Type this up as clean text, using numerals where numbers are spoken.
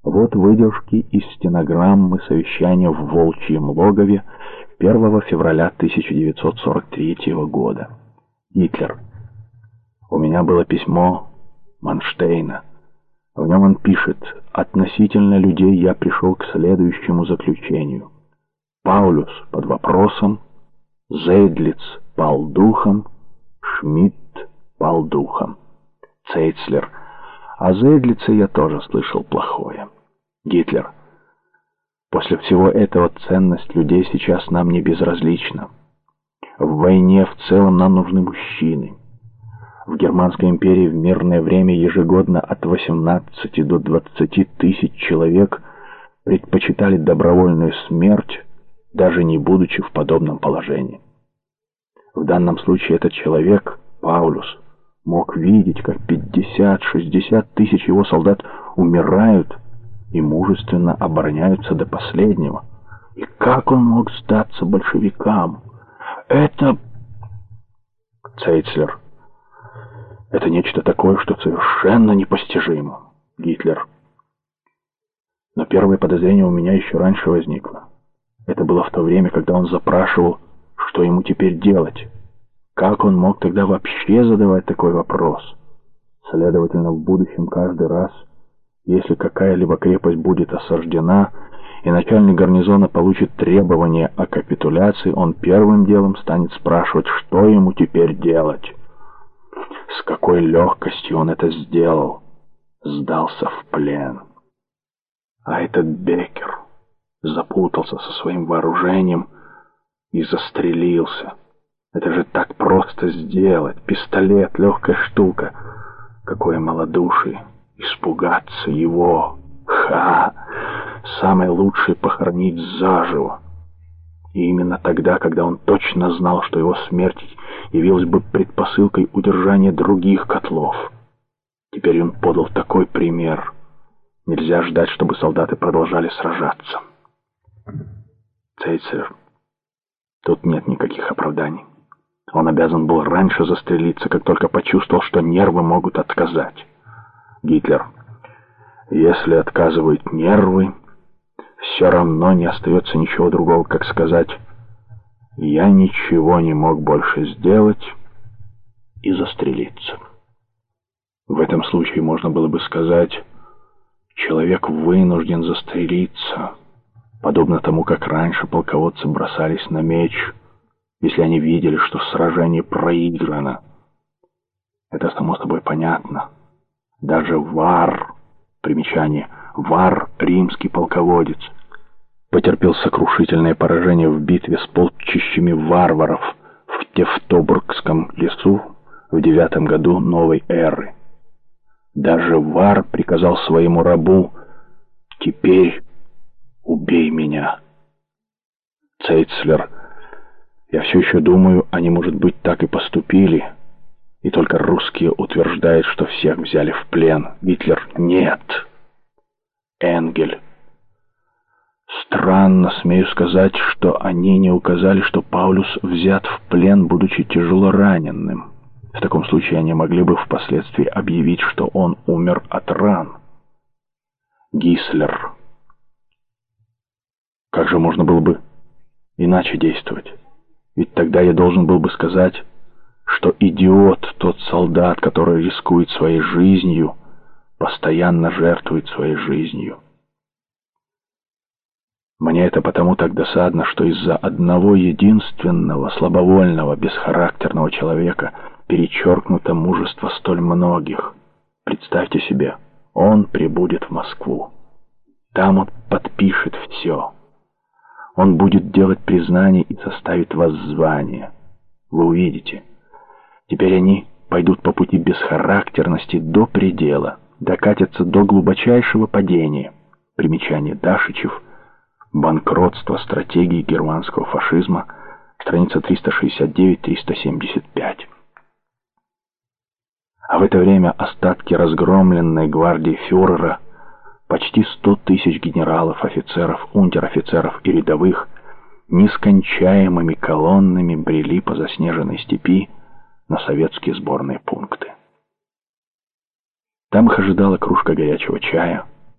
Вот выдержки из стенограммы совещания в Волчьем логове 1 февраля 1943 года. Гитлер. У меня было письмо Манштейна. В нем он пишет: относительно людей я пришел к следующему заключению. Паулюс под вопросом, Зейдлиц пал духом, Шмидт пал духом. Цейцлер. О Зейдлице я тоже слышал плохое. Гитлер. После всего этого ценность людей сейчас нам не безразлична. В войне в целом нам нужны мужчины. В Германской империи в мирное время ежегодно от 18 до 20 тысяч человек предпочитали добровольную смерть, даже не будучи в подобном положении. В данном случае этот человек, Паулюс, мог видеть, как 50-60 тысяч его солдат умирают и мужественно обороняются до последнего. И как он мог сдаться большевикам? Это... Цейцлер. Это нечто такое, что совершенно непостижимо. Гитлер. Но первое подозрение у меня еще раньше возникло. Это было в то время, когда он запрашивал, что ему теперь делать. Как он мог тогда вообще задавать такой вопрос? Следовательно, в будущем каждый раз, если какая-либо крепость будет осаждена, и начальник гарнизона получит требование о капитуляции, он первым делом станет спрашивать, что ему теперь делать. С какой легкостью он это сделал. Сдался в плен. А этот Беккер запутался со своим вооружением и застрелился. Это же так просто сделать. Пистолет, легкая штука. Какое малодушие. Испугаться его. Ха! Самое лучшее похоронить заживо. И именно тогда, когда он точно знал, что его смерть явилась бы предпосылкой удержания других котлов. Теперь он подал такой пример. Нельзя ждать, чтобы солдаты продолжали сражаться. Цейцлер. Тут нет никаких оправданий. Он обязан был раньше застрелиться, как только почувствовал, что нервы могут отказать. Гитлер. Если отказывают нервы, все равно не остается ничего другого, как сказать: я ничего не мог больше сделать, и застрелиться. В этом случае можно было бы сказать: человек вынужден застрелиться, подобно тому, как раньше полководцы бросались на меч, если они видели, что сражение проиграно. Это само собой понятно. Даже Вар, примечание, Вар, римский полководец, потерпел сокрушительное поражение в битве с полчищами варваров в Тевтобургском лесу в 9 году новой эры. Даже Вар приказал своему рабу: «Теперь убей меня». Цейцлер. Я все еще думаю, они, может быть, так и поступили. И только русские утверждают, что всех взяли в плен. Гитлер. Нет. Энгель. Странно, смею сказать, что они не указали, что Паулюс взят в плен, будучи тяжело раненым. В таком случае они могли бы впоследствии объявить, что он умер от ран. Гислер. Как же можно было бы иначе действовать? Ведь тогда я должен был бы сказать, что идиот тот солдат, который рискует своей жизнью, постоянно жертвует своей жизнью. Мне это потому так досадно, что из-за одного единственного, слабовольного, бесхарактерного человека перечеркнуто мужество столь многих. Представьте себе, он прибудет в Москву. Там он подпишет все. Он будет делать признание и составит воззвание. Вы увидите. Теперь они пойдут по пути бесхарактерности до предела, докатятся до глубочайшего падения. Примечание Дашичев. Банкротство стратегии германского фашизма. Страница 369-375. А в это время остатки разгромленной гвардии фюрера, почти 100 тысяч генералов, офицеров, унтер-офицеров и рядовых, нескончаемыми колоннами брели по заснеженной степи на советские сборные пункты. Там их ожидала кружка горячего чая,